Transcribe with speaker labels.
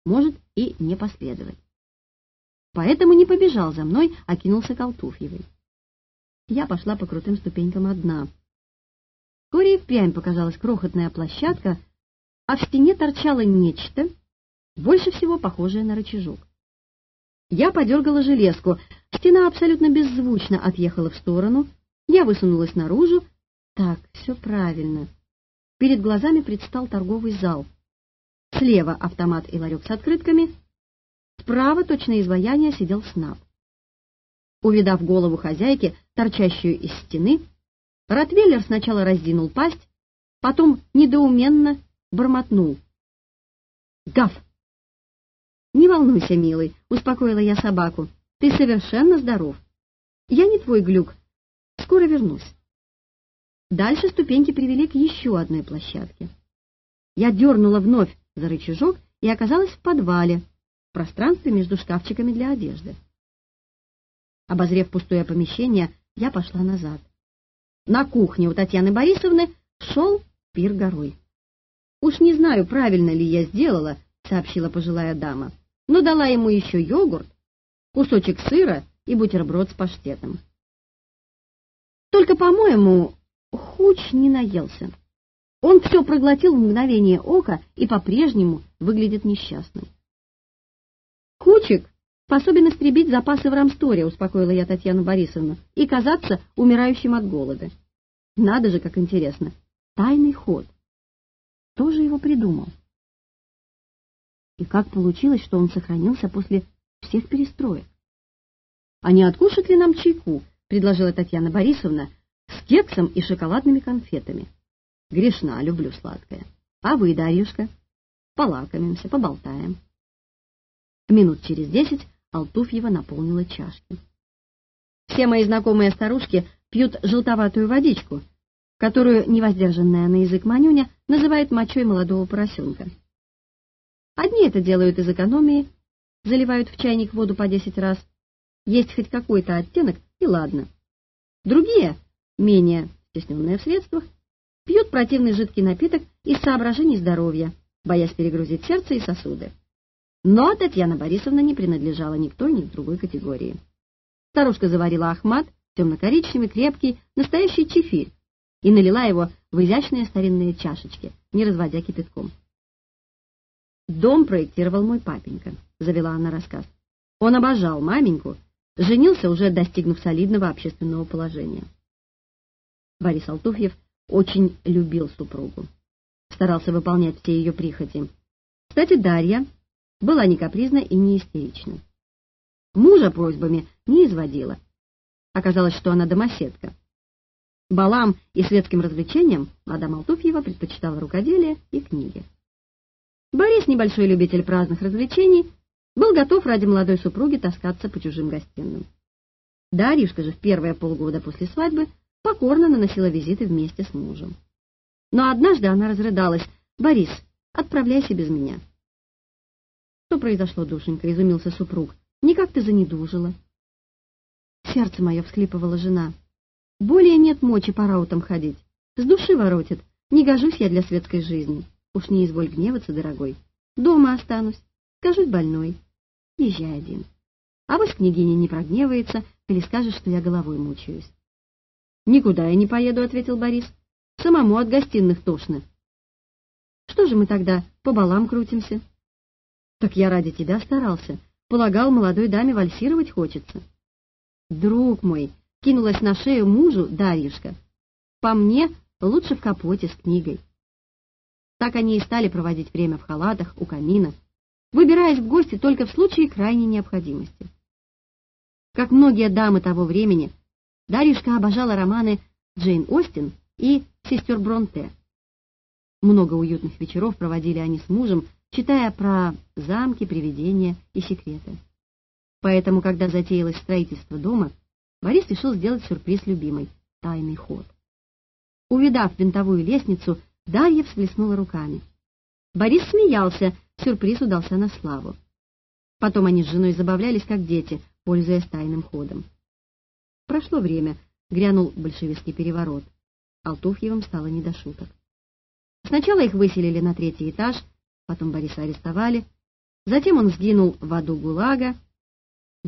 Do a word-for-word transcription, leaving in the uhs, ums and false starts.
Speaker 1: может и не последовать. Поэтому не побежал за мной, а кинулся к Алтуфьевой. Я пошла по крутым ступенькам одна. Вскоре и впрямь показалась крохотная площадка, а в стене торчало нечто, больше всего похожее на рычажок. Я подергала железку, стена абсолютно беззвучно отъехала в сторону, я высунулась наружу. Так, все правильно. Перед глазами предстал торговый зал. Слева автомат и ларек с открытками, справа, точно изваяние, сидел снаб. Увидав голову хозяйки, торчащую из стены, ротвейлер сначала раздвинул пасть, потом недоуменно бормотнул: «Гав!» «Не волнуйся, милый», — успокоила я собаку, — «ты совершенно здоров. Я не твой глюк, скоро вернусь». Дальше ступеньки привели к еще одной площадке. Я дернула вновь за рычажок и оказалась в подвале, в пространстве между шкафчиками для одежды. Обозрев пустое помещение, я пошла назад. На кухне у Татьяны Борисовны шел пир горой. «Уж не знаю, правильно ли я сделала», — сообщила пожилая дама, но дала ему еще йогурт, кусочек сыра и бутерброд с паштетом. Только, по-моему, Хуч не наелся. Он все проглотил в мгновение ока и по-прежнему выглядит несчастным. «Хучик способен истребить запасы в рамсторе», — успокоила я Татьяну Борисовну, «и казаться умирающим от голода. Надо же, как интересно. Тайный ход. Кто же его придумал? И как получилось, что он сохранился после всех перестроек? А не откушать ли нам чайку?» — предложила Татьяна Борисовна, «с кексом и шоколадными конфетами. Грешна, люблю сладкое. А вы, Дарьюшка? Полакомимся, поболтаем». Минут через десять Алтуфьева наполнила чашки. Все мои знакомые старушки пьют желтоватую водичку, которую невоздержанная на язык Манюня называет мочой молодого поросенка. Одни это делают из экономии, заливают в чайник воду по десять раз, есть хоть какой-то оттенок, и ладно. Другие, менее стесненные в средствах, пьют противный жидкий напиток из соображений здоровья, боясь перегрузить сердце и сосуды. Но Татьяна Борисовна не принадлежала ни к той, ни к другой категории. Старушка заварила ахмат, темно-коричневый, крепкий, настоящий чефирь, и налила его в изящные старинные чашечки, не разводя кипятком. «Дом проектировал мой папенька», — завела она рассказ. «Он обожал маменьку, женился, уже достигнув солидного общественного положения». Борис Алтуфьев очень любил супругу, старался выполнять все ее прихоти. Кстати, Дарья была не капризна и не истерична. Мужа просьбами не изводила. Оказалось, что она домоседка. Балам и светским развлечениям мадам Алтуфьева предпочитала рукоделие и книги. Борис, небольшой любитель праздных развлечений, был готов ради молодой супруги таскаться по чужим гостиным. Дарьюшка же в первые полгода после свадьбы покорно наносила визиты вместе с мужем. Но однажды она разрыдалась: «Борис, отправляйся без меня». «Что произошло, душенька?» — изумился супруг. «Никак ты занедужила». «Сердце мое», — всхлипывала жена. «Более нет мочи по раутам ходить. С души воротит. Не гожусь я для светской жизни. Уж не изволь гневаться, дорогой. Дома останусь. Скажусь больной. Езжай один. А вот княгиня не прогневается или скажет, что я головой мучаюсь». «Никуда я не поеду», — ответил Борис. «Самому от гостиных тошно». «Что же мы тогда по балам крутимся?» «Так я ради тебя старался. Полагал, молодой даме вальсировать хочется». «Друг мой», — кинулась на шею мужу Дарьюшка, «по мне лучше в капоте с книгой». Так они и стали проводить время в халатах у камина, выбираясь в гости только в случае крайней необходимости. Как многие дамы того времени, Дарьюшка обожала романы Джейн Остин и сестер Бронте. Много уютных вечеров проводили они с мужем, читая про замки, привидения и секреты. Поэтому, когда затеялось строительство дома, Борис решил сделать сюрприз любимой — тайный ход. Увидав винтовую лестницу, Дарья всплеснула руками. Борис смеялся, сюрприз удался на славу. Потом они с женой забавлялись, как дети, пользуясь тайным ходом. Прошло время, грянул большевистский переворот. Алтуфьевым стало не до шуток. Сначала их выселили на третий этаж, потом Бориса арестовали, Затем он сгинул в аду ГУЛАГа,